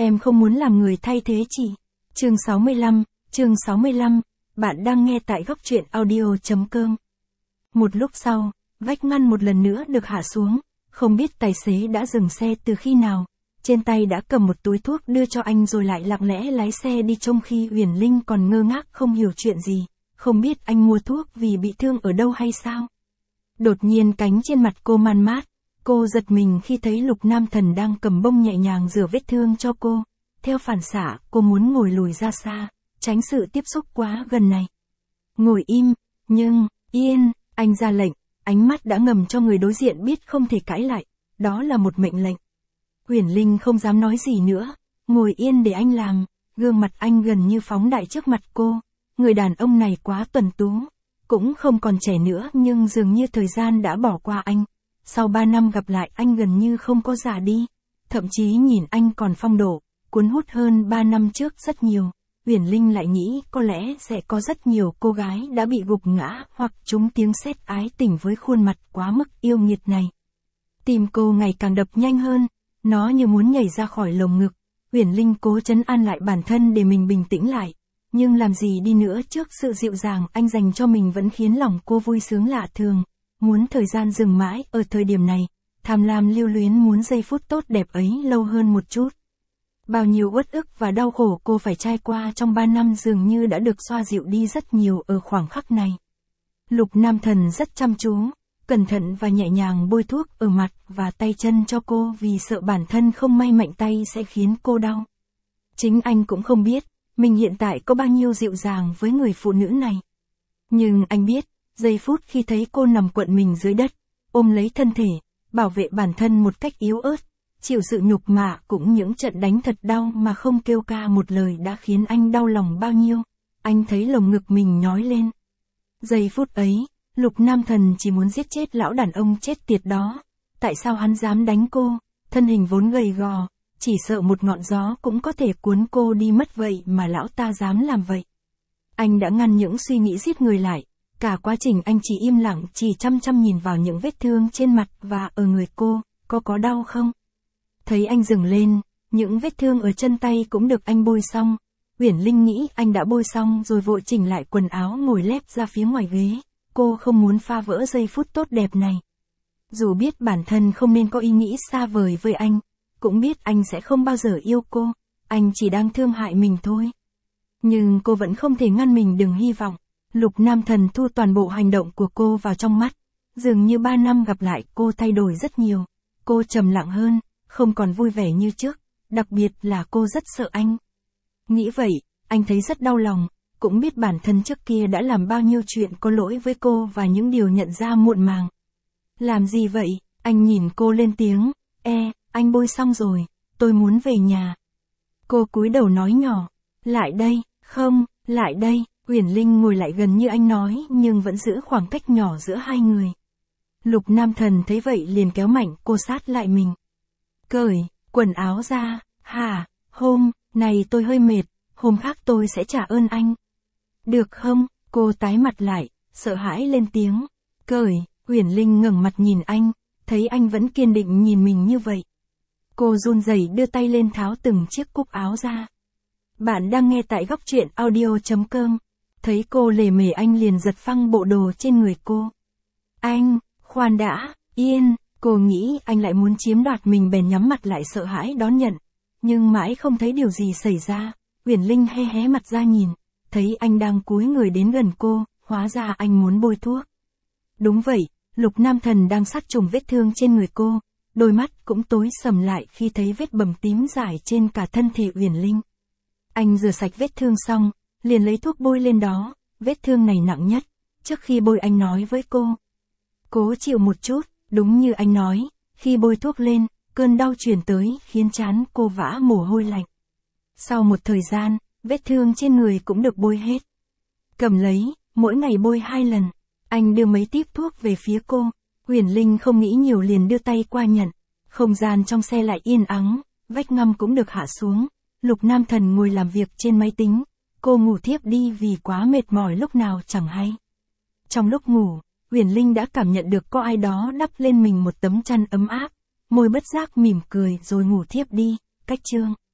Em không muốn làm người thay thế chị. Chương 65, bạn đang nghe tại góc truyện audio.com. Một lúc sau, vách ngăn một lần nữa được hạ xuống, không biết tài xế đã dừng xe từ khi nào, trên tay đã cầm một túi thuốc đưa cho anh rồi lại lặng lẽ lái xe đi, trong khi Uyển Linh còn ngơ ngác không hiểu chuyện gì, không biết anh mua thuốc vì bị thương ở đâu hay sao. Đột nhiên cánh trên mặt cô man mát, cô giật mình khi thấy Lục Nam Thần đang cầm bông nhẹ nhàng rửa vết thương cho cô. Theo phản xạ, cô muốn ngồi lùi ra xa, tránh sự tiếp xúc quá gần này. Ngồi im, nhưng, yên, anh ra lệnh, ánh mắt đã ngầm cho người đối diện biết không thể cãi lại, đó là một mệnh lệnh. Uyển Linh không dám nói gì nữa, ngồi yên để anh làm, gương mặt anh gần như phóng đại trước mặt cô. Người đàn ông này quá tuấn tú, cũng không còn trẻ nữa nhưng dường như thời gian đã bỏ qua anh. Sau 3 năm gặp lại anh gần như không có già đi, thậm chí nhìn anh còn phong độ, cuốn hút hơn 3 năm trước rất nhiều. Uyển Linh lại nghĩ có lẽ sẽ có rất nhiều cô gái đã bị gục ngã hoặc trúng tiếng sét ái tình với khuôn mặt quá mức yêu nghiệt này. Tim cô ngày càng đập nhanh hơn, nó như muốn nhảy ra khỏi lồng ngực. Uyển Linh cố trấn an lại bản thân để mình bình tĩnh lại. Nhưng làm gì đi nữa trước sự dịu dàng anh dành cho mình vẫn khiến lòng cô vui sướng lạ thường. Muốn thời gian dừng mãi ở thời điểm này, tham lam lưu luyến muốn giây phút tốt đẹp ấy lâu hơn một chút. Bao nhiêu uất ức và đau khổ cô phải trải qua trong 3 năm dường như đã được xoa dịu đi rất nhiều ở khoảng khắc này. Lục Nam Thần rất chăm chú, cẩn thận và nhẹ nhàng bôi thuốc ở mặt và tay chân cho cô vì sợ bản thân không may mạnh tay sẽ khiến cô đau. Chính anh cũng không biết, mình hiện tại có bao nhiêu dịu dàng với người phụ nữ này. Nhưng anh biết, giây phút khi thấy cô nằm quặn mình dưới đất, ôm lấy thân thể, bảo vệ bản thân một cách yếu ớt, chịu sự nhục mạ cũng những trận đánh thật đau mà không kêu ca một lời đã khiến anh đau lòng bao nhiêu. Anh thấy lồng ngực mình nhói lên. Giây phút ấy, Lục Nam Thần chỉ muốn giết chết lão đàn ông chết tiệt đó. Tại sao hắn dám đánh cô? Thân hình vốn gầy gò, chỉ sợ một ngọn gió cũng có thể cuốn cô đi mất vậy mà lão ta dám làm vậy. Anh đã ngăn những suy nghĩ giết người lại. Cả quá trình anh chỉ im lặng, chỉ chăm chăm nhìn vào những vết thương trên mặt và ở người cô, có đau không? Thấy anh dừng lên, những vết thương ở chân tay cũng được anh bôi xong. Uyển Linh nghĩ anh đã bôi xong rồi vội chỉnh lại quần áo ngồi lép ra phía ngoài ghế. Cô không muốn phá vỡ giây phút tốt đẹp này. Dù biết bản thân không nên có ý nghĩ xa vời với anh, cũng biết anh sẽ không bao giờ yêu cô, anh chỉ đang thương hại mình thôi. Nhưng cô vẫn không thể ngăn mình đừng hy vọng. Lục Nam Thần thu toàn bộ hành động của cô vào trong mắt. Dường như 3 năm gặp lại cô thay đổi rất nhiều. Cô trầm lặng hơn, không còn vui vẻ như trước, đặc biệt là cô rất sợ anh. Nghĩ vậy, anh thấy rất đau lòng, cũng biết bản thân trước kia đã làm bao nhiêu chuyện có lỗi với cô và những điều nhận ra muộn màng. Làm gì vậy? Anh nhìn cô lên tiếng, anh bôi xong rồi, tôi muốn về nhà. Cô cúi đầu nói nhỏ, lại đây, không, lại đây. Uyển Linh ngồi lại gần như anh nói nhưng vẫn giữ khoảng cách nhỏ giữa hai người. Lục Nam Thần thấy vậy liền kéo mạnh cô sát lại mình. Cởi quần áo ra, hôm này tôi hơi mệt, hôm khác tôi sẽ trả ơn anh. Được không? Cô tái mặt lại, sợ hãi lên tiếng. Cởi. Uyển Linh ngẩng mặt nhìn anh, thấy anh vẫn kiên định nhìn mình như vậy. Cô run rẩy đưa tay lên tháo từng chiếc cúc áo ra. Bạn đang nghe tại góc truyện audio.com. Thấy cô lề mề anh liền giật phăng bộ đồ trên người cô. Anh, khoan đã, yên, cô nghĩ anh lại muốn chiếm đoạt mình bèn nhắm mặt lại sợ hãi đón nhận. Nhưng mãi không thấy điều gì xảy ra, Uyển Linh hé mặt ra nhìn, thấy anh đang cúi người đến gần cô, hóa ra anh muốn bôi thuốc. Đúng vậy, Lục Nam Thần đang sát trùng vết thương trên người cô, đôi mắt cũng tối sầm lại khi thấy vết bầm tím rải trên cả thân thể Uyển Linh. Anh rửa sạch vết thương xong, liền lấy thuốc bôi lên đó, vết thương này nặng nhất. Trước khi bôi anh nói với cô, cố chịu một chút, đúng như anh nói, khi bôi thuốc lên, cơn đau truyền tới khiến trán cô vã mồ hôi lạnh. Sau một thời gian, vết thương trên người cũng được bôi hết. Cầm lấy, mỗi ngày bôi 2 lần, anh đưa mấy típ thuốc về phía cô. Uyển Linh không nghĩ nhiều liền đưa tay qua nhận. Không gian trong xe lại yên ắng, vách ngăn cũng được hạ xuống. Lục Nam Thần ngồi làm việc trên máy tính. Cô ngủ thiếp đi vì quá mệt mỏi lúc nào chẳng hay. Trong lúc ngủ, Uyển Linh đã cảm nhận được có ai đó đắp lên mình một tấm chăn ấm áp. Môi bất giác mỉm cười rồi ngủ thiếp đi. Cách chương